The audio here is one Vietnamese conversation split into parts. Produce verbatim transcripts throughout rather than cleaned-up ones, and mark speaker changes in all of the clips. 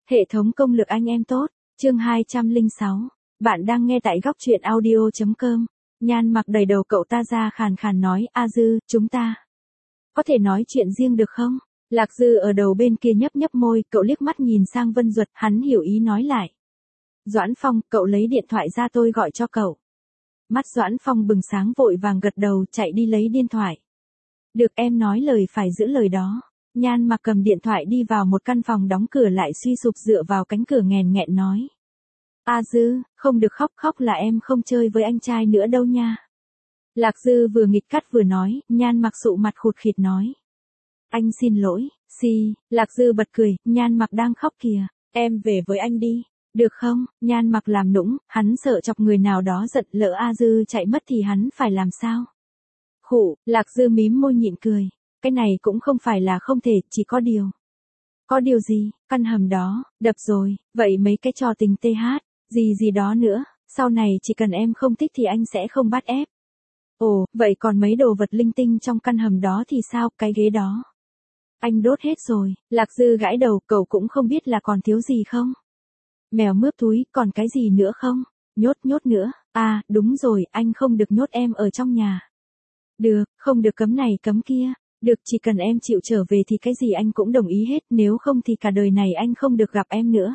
Speaker 1: Hệ thống công lực anh em tốt, chương hai trăm lẻ sáu. Bạn đang nghe tại góc truyện audio chấm com. Nhan Mặc đẩy đầu cậu ta ra khàn khàn nói, A Dư, chúng ta có thể nói chuyện riêng được không? Lạc Dư ở đầu bên kia nhấp nhấp môi, cậu liếc mắt nhìn sang Vân Duật, hắn hiểu ý nói lại. Doãn Phong, cậu lấy điện thoại ra tôi gọi cho cậu. Mắt Doãn Phong bừng sáng vội vàng gật đầu, chạy đi lấy điện thoại. Được, em nói lời phải giữ lời đó. Nhan Mặc cầm điện thoại đi vào một căn phòng đóng cửa lại suy sụp dựa vào cánh cửa nghèn nghẹn nói. A Dư, không được khóc, khóc là em không chơi với anh trai nữa đâu nha. Lạc Dư vừa nghịch cắt vừa nói, Nhan Mặc sụ mặt khụt khịt nói. Anh xin lỗi, si, Lạc Dư bật cười, Nhan Mặc đang khóc kìa, em về với anh đi, được không? Nhan Mặc làm nũng, hắn sợ chọc người nào đó giận, lỡ A Dư chạy mất thì hắn phải làm sao? Khụ, Lạc Dư mím môi nhịn cười, cái này cũng không phải là không thể, chỉ có điều. Có điều gì? Căn hầm đó, đập rồi, vậy mấy cái trò tình tê hát, gì gì đó nữa, sau này chỉ cần em không thích thì anh sẽ không bắt ép. Ồ, vậy còn mấy đồ vật linh tinh trong căn hầm đó thì sao, cái ghế đó? Anh đốt hết rồi, Lạc Dư gãi đầu, cậu cũng không biết là còn thiếu gì không? Mèo mướp túi, còn cái gì nữa không? Nhốt nhốt nữa, à, đúng rồi, anh không được nhốt em ở trong nhà. Được, không được cấm này cấm kia, được chỉ cần em chịu trở về thì cái gì anh cũng đồng ý hết, nếu không thì cả đời này anh không được gặp em nữa.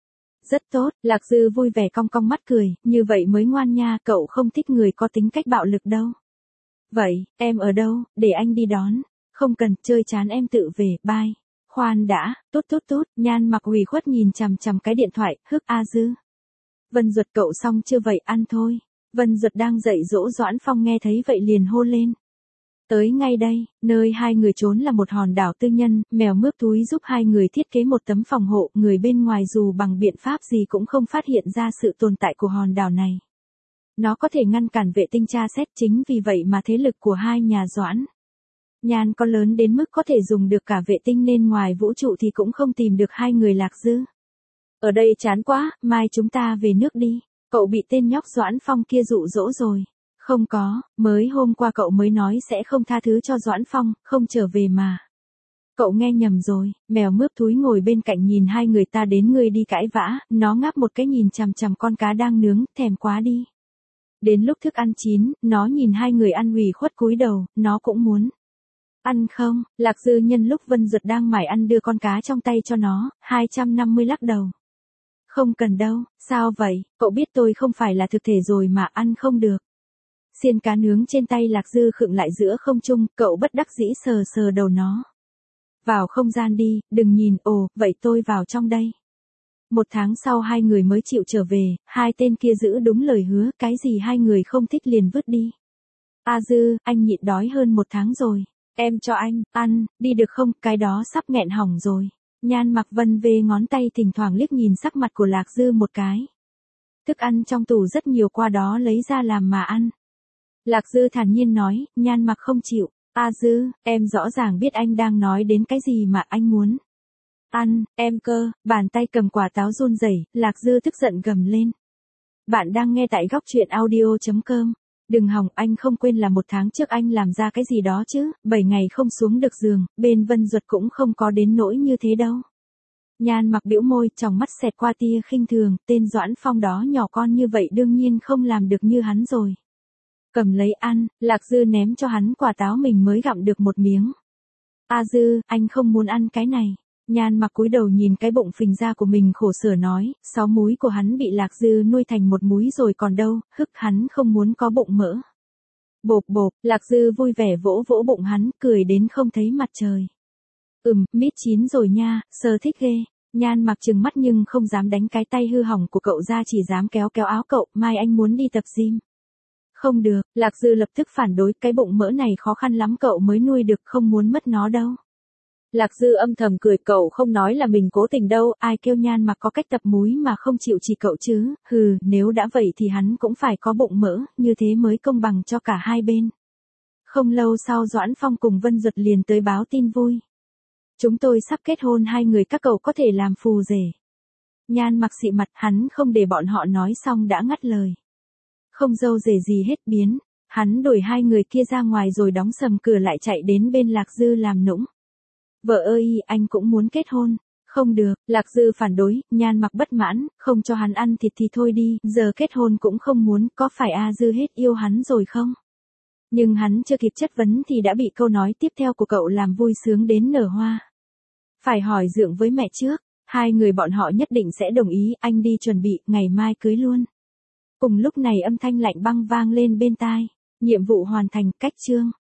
Speaker 1: Rất tốt, Lạc Dư vui vẻ cong cong mắt cười, như vậy mới ngoan nha, cậu không thích người có tính cách bạo lực đâu. Vậy, em ở đâu, để anh đi đón, không cần, chơi chán em tự về, bye. Khoan đã, tốt tốt tốt, Nhan Mặc ủy khuất nhìn chằm chằm cái điện thoại, hức A Dư. Vân Duật cậu xong chưa vậy, ăn thôi. Vân Duật đang dạy dỗ Doãn Phong nghe thấy vậy liền hô lên. Tới ngay đây, nơi hai người trốn là một hòn đảo tư nhân, mèo mướp túi giúp hai người thiết kế một tấm phòng hộ, người bên ngoài dù bằng biện pháp gì cũng không phát hiện ra sự tồn tại của hòn đảo này. Nó có thể ngăn cản vệ tinh tra xét, chính vì vậy mà thế lực của hai nhà Doãn Nhan có lớn đến mức có thể dùng được cả vệ tinh nên ngoài vũ trụ thì cũng không tìm được hai người Lạc Dư. Ở đây chán quá, mai chúng ta về nước đi, cậu bị tên nhóc Doãn Phong kia dụ dỗ rồi. Không có, mới hôm qua cậu mới nói sẽ không tha thứ cho Doãn Phong, không trở về mà. Cậu nghe nhầm rồi, mèo mướp túi ngồi bên cạnh nhìn hai người ta đến người đi cãi vã, nó ngáp một cái nhìn chằm chằm con cá đang nướng, thèm quá đi. Đến lúc thức ăn chín, nó nhìn hai người ăn ủy khuất cúi đầu, nó cũng muốn. Ăn không? Lạc Dư nhân lúc Vân Duật đang mải ăn đưa con cá trong tay cho nó, hai trăm năm mươi lắc đầu. Không cần đâu, sao vậy, cậu biết tôi không phải là thực thể rồi mà ăn không được. Xiên cá nướng trên tay Lạc Dư khựng lại giữa không trung, cậu bất đắc dĩ sờ sờ đầu nó. Vào không gian đi, đừng nhìn, ồ, vậy tôi vào trong đây. Một tháng sau hai người mới chịu trở về, hai tên kia giữ đúng lời hứa, cái gì hai người không thích liền vứt đi. A Dư, anh nhịn đói hơn một tháng rồi, em cho anh, ăn, đi được không, cái đó sắp nghẹn hỏng rồi. Nhan Mặc vân về ngón tay thỉnh thoảng liếc nhìn sắc mặt của Lạc Dư một cái. Thức ăn trong tủ rất nhiều, qua đó lấy ra làm mà ăn. Lạc Dư thản nhiên nói, Nhan Mặc không chịu. A Dư, em rõ ràng biết anh đang nói đến cái gì mà anh muốn ăn, em cơ, bàn tay cầm quả táo run rẩy, Lạc Dư tức giận gầm lên. Bạn đang nghe tại góc truyện audio chấm com. Đừng hòng, anh không quên là một tháng trước anh làm ra cái gì đó chứ, bảy ngày không xuống được giường, bên Vân Duật cũng không có đến nỗi như thế đâu. Nhan Mặc bĩu môi, trong mắt xẹt qua tia khinh thường, tên Doãn Phong đó nhỏ con như vậy đương nhiên không làm được như hắn rồi. Cầm lấy ăn, Lạc Dư ném cho hắn quả táo mình mới gặm được một miếng. A Dư, anh không muốn ăn cái này. Nhan Mặc cúi đầu nhìn cái bụng phình ra của mình khổ sở nói, sáu múi của hắn bị Lạc Dư nuôi thành một múi rồi còn đâu, hức hắn không muốn có bụng mỡ. Bộp bộp, Lạc Dư vui vẻ vỗ vỗ bụng hắn, cười đến không thấy mặt trời. Ừm, mít chín rồi nha, sờ thích ghê. Nhan Mặc trừng mắt nhưng không dám đánh cái tay hư hỏng của cậu ra, chỉ dám kéo kéo áo cậu, mai anh muốn đi tập gym. Không được, Lạc Dư lập tức phản đối, cái bụng mỡ này khó khăn lắm cậu mới nuôi được, không muốn mất nó đâu. Lạc Dư âm thầm cười, cậu không nói là mình cố tình đâu, ai kêu Nhan Mặc có cách tập múi mà không chịu chỉ cậu chứ, hừ, nếu đã vậy thì hắn cũng phải có bụng mỡ, như thế mới công bằng cho cả hai bên. Không lâu sau Doãn Phong cùng Vân Duật liền tới báo tin vui. Chúng tôi sắp kết hôn, hai người các cậu có thể làm phù rể. Nhan Mặc xị mặt, hắn không để bọn họ nói xong đã ngắt lời. Không dâu rể gì hết, biến. Hắn đuổi hai người kia ra ngoài rồi đóng sầm cửa lại chạy đến bên Lạc Dư làm nũng. Vợ ơi, anh cũng muốn kết hôn. Không được, Lạc Dư phản đối, Nhan Mặc bất mãn, không cho hắn ăn thịt thì thôi đi, giờ kết hôn cũng không muốn, có phải A Dư hết yêu hắn rồi không? Nhưng hắn chưa kịp chất vấn thì đã bị câu nói tiếp theo của cậu làm vui sướng đến nở hoa. Phải hỏi Dượng với mẹ trước, hai người bọn họ nhất định sẽ đồng ý, anh đi chuẩn bị, ngày mai cưới luôn. Cùng lúc này âm thanh lạnh băng vang lên bên tai, nhiệm vụ hoàn thành, cách chương.